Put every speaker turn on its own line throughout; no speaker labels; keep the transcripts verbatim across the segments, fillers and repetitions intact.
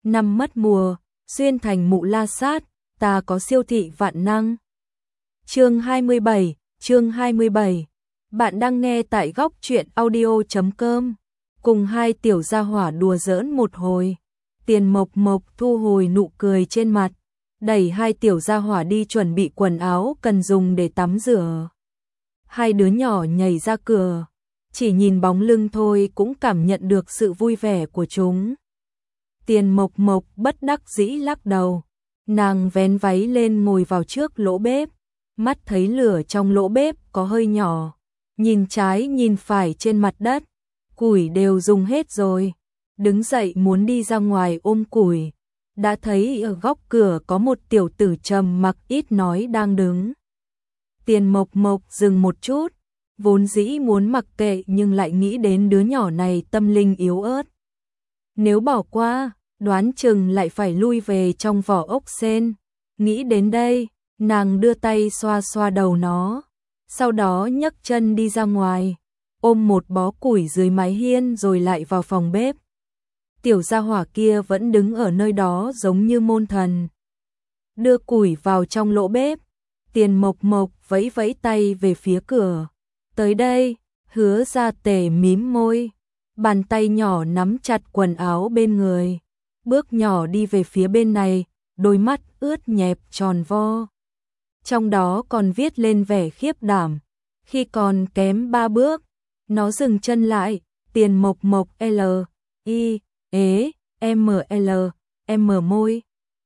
năm mất mùa, xuyên thành mụ la sát, ta có siêu thị vạn năng. Chương hai mươi bảy, chương hai mươi bảy. Bạn đang nghe tại góc truyện audio chấm com. Cùng hai tiểu gia hỏa đùa giỡn một hồi, Tiền Mộc Mộc thu hồi nụ cười trên mặt, đẩy hai tiểu gia hỏa đi chuẩn bị quần áo cần dùng để tắm rửa. Hai đứa nhỏ nhảy ra cửa, chỉ nhìn bóng lưng thôi cũng cảm nhận được sự vui vẻ của chúng. Tiền Mộc Mộc bất đắc dĩ lắc đầu, nàng vén váy lên ngồi vào trước lỗ bếp, mắt thấy lửa trong lỗ bếp có hơi nhỏ, nhìn trái nhìn phải trên mặt đất, củi đều dùng hết rồi, đứng dậy muốn đi ra ngoài ôm củi, đã thấy ở góc cửa có một tiểu tử trầm mặc ít nói đang đứng. Tiền Mộc Mộc dừng một chút, vốn dĩ muốn mặc kệ nhưng lại nghĩ đến đứa nhỏ này tâm linh yếu ớt. Nếu bỏ qua, đoán chừng lại phải lui về trong vỏ ốc sên. Nghĩ đến đây, nàng đưa tay xoa xoa đầu nó, sau đó nhấc chân đi ra ngoài, ôm một bó củi dưới mái hiên rồi lại vào phòng bếp. Tiểu gia hỏa kia vẫn đứng ở nơi đó giống như môn thần. Đưa củi vào trong lỗ bếp, Tiền Mộc Mộc vẫy vẫy tay về phía cửa. Tới đây, Hứa Gia Tề mím môi, bàn tay nhỏ nắm chặt quần áo bên người, bước nhỏ đi về phía bên này, đôi mắt ướt nhẹp tròn vo. Trong đó còn viết lên vẻ khiếp đảm. Khi còn kém ba bước, nó dừng chân lại, Tiền Mộc Mộc L, I, ế, M L, M môi.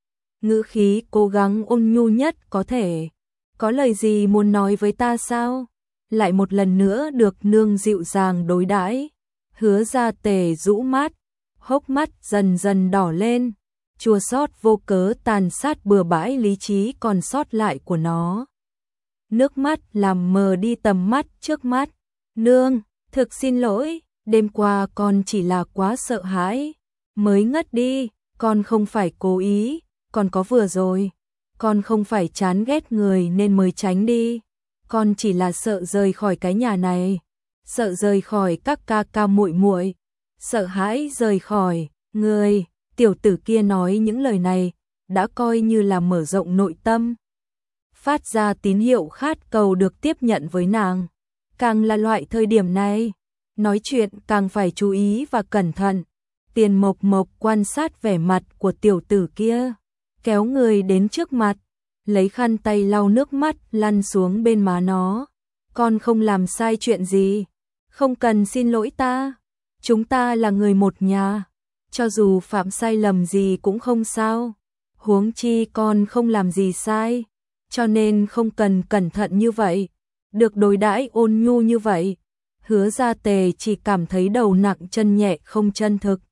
Ngữ khí cố gắng ôn nhu nhất có thể. Có lời gì muốn nói với ta sao? Lại một lần nữa được nương dịu dàng đối đãi. Hứa Gia Tề rũ mắt, hốc mắt dần dần đỏ lên, chua xót vô cớ tàn sát bừa bãi lý trí còn sót lại của nó. Nước mắt làm mờ đi tầm mắt trước mắt. Nương, thực xin lỗi, đêm qua con chỉ là quá sợ hãi, mới ngất đi, con không phải cố ý, con có vừa rồi, con không phải chán ghét người nên mới tránh đi, con chỉ là sợ rời khỏi cái nhà này, sợ rời khỏi các ca ca muội muội, sợ hãi rời khỏi người. Tiểu tử kia nói những lời này đã coi như là mở rộng nội tâm, phát ra tín hiệu khát cầu được tiếp nhận với nàng. Càng là loại thời điểm này, nói chuyện càng phải chú ý và cẩn thận. Tiền Mộc Mộc quan sát vẻ mặt của tiểu tử kia, kéo người đến trước mặt, lấy khăn tay lau nước mắt lăn xuống bên má nó. Con không làm sai chuyện gì, không cần xin lỗi ta, chúng ta là người một nhà, cho dù phạm sai lầm gì cũng không sao, huống chi con không làm gì sai, cho nên không cần cẩn thận như vậy, được đối đãi ôn nhu như vậy. Hứa Gia Tề chỉ cảm thấy đầu nặng chân nhẹ không chân thực.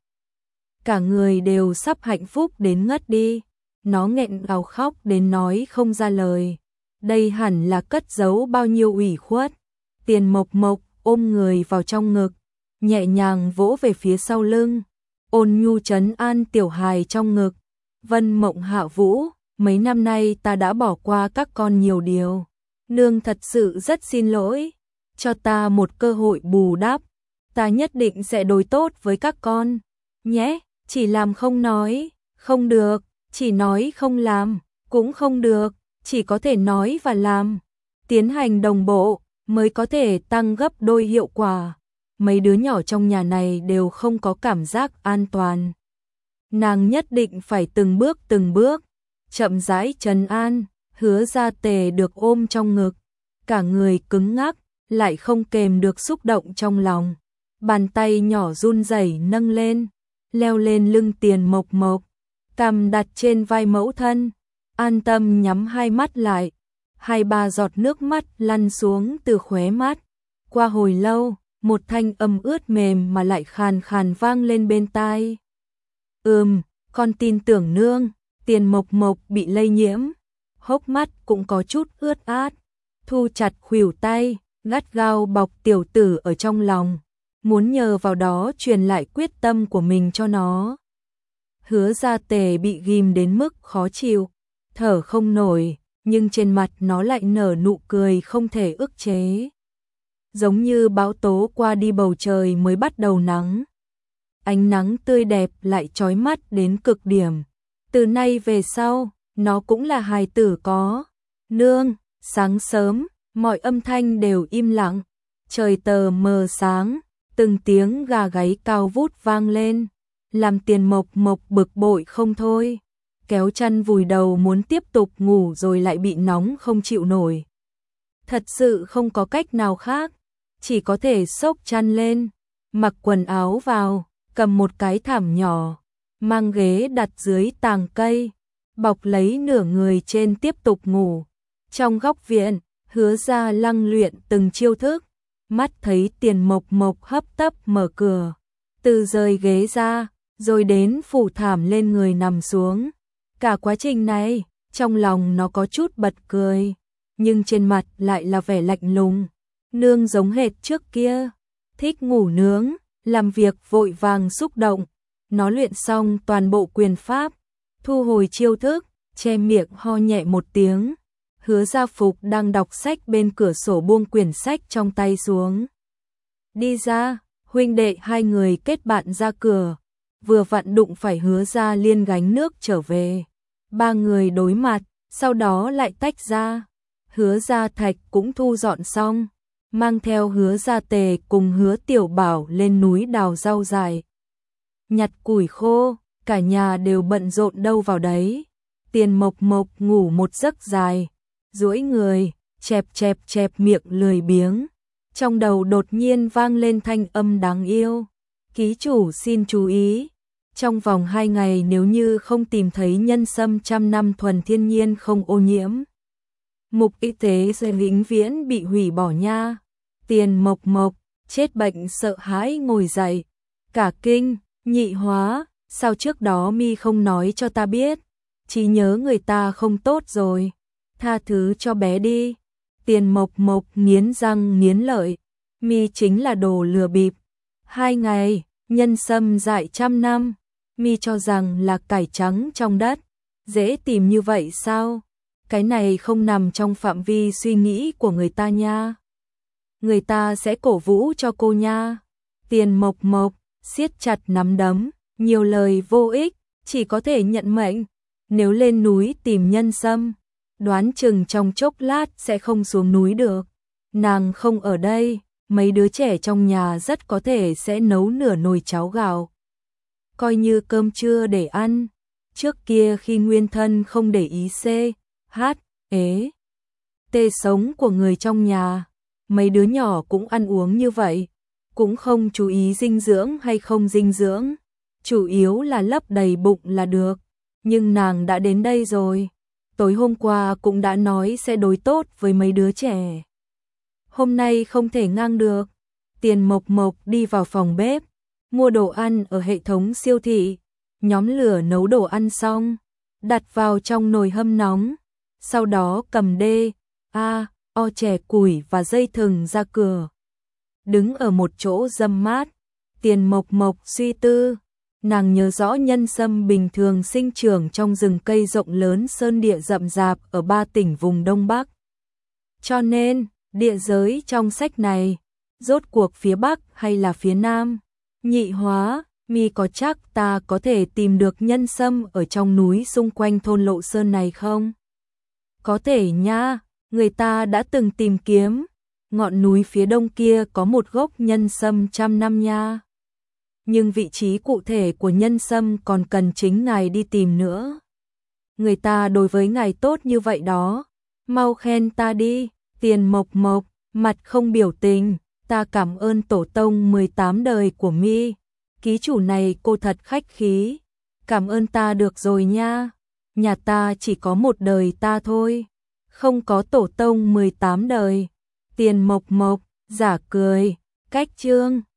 Cả người đều sắp hạnh phúc đến ngất đi, nó nghẹn ngào khóc đến nói không ra lời. Đây hẳn là cất giấu bao nhiêu ủy khuất. Tiền Mộc Mộc ôm người vào trong ngực, nhẹ nhàng vỗ về phía sau lưng, ôn nhu trấn an tiểu hài trong ngực. Vân Mộng Hạ Vũ, mấy năm nay ta đã bỏ qua các con nhiều điều, nương thật sự rất xin lỗi, cho ta một cơ hội bù đắp, ta nhất định sẽ đối tốt với các con, nhé. Chỉ làm không nói, không được, chỉ nói không làm, cũng không được, chỉ có thể nói và làm, tiến hành đồng bộ mới có thể tăng gấp đôi hiệu quả. Mấy đứa nhỏ trong nhà này đều không có cảm giác an toàn, nàng nhất định phải từng bước từng bước chậm rãi trấn an. Hứa Gia Tề được ôm trong ngực, cả người cứng ngắc, lại không kềm được xúc động trong lòng, bàn tay nhỏ run rẩy nâng lên, leo lên lưng Tiền Mộc Mộc, cằm đặt trên vai mẫu thân, an tâm nhắm hai mắt lại, hai ba giọt nước mắt lăn xuống từ khóe mắt. Qua hồi lâu, một thanh âm ướt mềm mà lại khàn khàn vang lên bên tai. Ừm, con tin tưởng nương. Tiền Mộc Mộc bị lây nhiễm, hốc mắt cũng có chút ướt át, thu chặt khuỷu tay, gắt gao bọc tiểu tử ở trong lòng, muốn nhờ vào đó truyền lại quyết tâm của mình cho nó. Hứa Gia Tề bị ghim đến mức khó chịu, thở không nổi, nhưng trên mặt nó lại nở nụ cười không thể ức chế. Giống như bão tố qua đi bầu trời mới bắt đầu nắng. ánh nắng tươi đẹp lại chói mắt đến cực điểm. Từ nay về sau, nó cũng là hài tử có. Nương, sáng sớm, mọi âm thanh đều im lặng, trời tờ mờ sáng, từng tiếng gà gáy cao vút vang lên, làm Tiền Mộc Mộc bực bội không thôi, kéo chăn vùi đầu muốn tiếp tục ngủ rồi lại bị nóng không chịu nổi. Thật sự không có cách nào khác, chỉ có thể xốc chăn lên, mặc quần áo vào, cầm một cái thảm nhỏ, mang ghế đặt dưới tàng cây, bọc lấy nửa người trên tiếp tục ngủ. Trong góc viện, Hứa Gia Lăng luyện từng chiêu thức, mắt thấy Tiền Mộc Mộc hấp tấp mở cửa, từ rời ghế ra, rồi đến phủ thảm lên người nằm xuống. Cả quá trình này, trong lòng nó có chút bật cười, nhưng trên mặt lại là vẻ lạnh lùng. Nương giống hệt trước kia, thích ngủ nướng, làm việc vội vàng xúc động. Nó luyện xong toàn bộ quyền pháp, thu hồi chiêu thức, che miệng ho nhẹ một tiếng. Hứa Gia Phục đang đọc sách bên cửa sổ buông quyển sách trong tay xuống. Đi ra, huynh đệ hai người kết bạn ra cửa, vừa vặn đụng phải Hứa Gia Liên gánh nước trở về. Ba người đối mặt, sau đó lại tách ra. Hứa Gia Thạch cũng thu dọn xong, mang theo Hứa Gia Tề cùng Hứa Tiểu Bảo lên núi đào rau dại, nhặt củi khô, cả nhà đều bận rộn đâu vào đấy. Tiền Mộc Mộc ngủ một giấc dài, duỗi người, chẹp chẹp chẹp miệng lười biếng. Trong đầu đột nhiên vang lên thanh âm đáng yêu. Ký chủ xin chú ý, trong vòng hai ngày nếu như không tìm thấy nhân sâm trăm năm thuần thiên nhiên không ô nhiễm, mục y tế sẽ vĩnh viễn bị hủy bỏ nha. Tiền Mộc Mộc, chết bệnh sợ hãi ngồi dậy, cả kinh, nhị hóa, sao trước đó mi không nói cho ta biết, trí nhớ người ta không tốt rồi, tha thứ cho bé đi. Tiền Mộc Mộc nghiến răng nghiến lợi, mi chính là đồ lừa bịp. Hai ngày, nhân sâm dại trăm năm, mi cho rằng là cải trắng trong đất, dễ tìm như vậy sao? Cái này không nằm trong phạm vi suy nghĩ của người ta nha. Người ta sẽ cổ vũ cho cô nha. Tiền Mộc Mộc siết chặt nắm đấm, nhiều lời vô ích, chỉ có thể nhận mệnh. Nếu lên núi tìm nhân sâm, đoán chừng trong chốc lát sẽ không xuống núi được. Nàng không ở đây, mấy đứa trẻ trong nhà rất có thể sẽ nấu nửa nồi cháo gạo, coi như cơm trưa để ăn. Trước kia khi nguyên thân không để ý C, H, ế, tê sống của người trong nhà, mấy đứa nhỏ cũng ăn uống như vậy, cũng không chú ý dinh dưỡng hay không dinh dưỡng, chủ yếu là lấp đầy bụng là được. Nhưng nàng đã đến đây rồi, tối hôm qua cũng đã nói sẽ đối tốt với mấy đứa trẻ. Hôm nay không thể ngang được. Tiền Mộc Mộc đi vào phòng bếp, mua đồ ăn ở hệ thống siêu thị, nhóm lửa nấu đồ ăn xong, đặt vào trong nồi hâm nóng, sau đó cầm đê, a, o chẻ củi và dây thừng ra cửa. Đứng ở một chỗ râm mát, Tiền Mộc Mộc suy tư, nàng nhớ rõ nhân sâm bình thường sinh trưởng trong rừng cây rộng lớn sơn địa rậm rạp ở ba tỉnh vùng Đông Bắc. Cho nên, địa giới trong sách này, rốt cuộc phía Bắc hay là phía Nam? Nhị hóa, mi có chắc ta có thể tìm được nhân sâm ở trong núi xung quanh thôn Lộ Sơn này không? Có thể nha, người ta đã từng tìm kiếm, ngọn núi phía đông kia có một gốc nhân sâm trăm năm nha. Nhưng vị trí cụ thể của nhân sâm còn cần chính ngài đi tìm nữa. Người ta đối với ngài tốt như vậy đó, mau khen ta đi. Tiền Mộc Mộc, mặt không biểu tình, ta cảm ơn tổ tông mười tám đời của mi. Ký chủ này cô thật khách khí, cảm ơn ta được rồi nha. Nhà ta chỉ có một đời ta thôi, không có tổ tông mười tám đời. Tiền Mộc Mộc, giả cười, cách chương.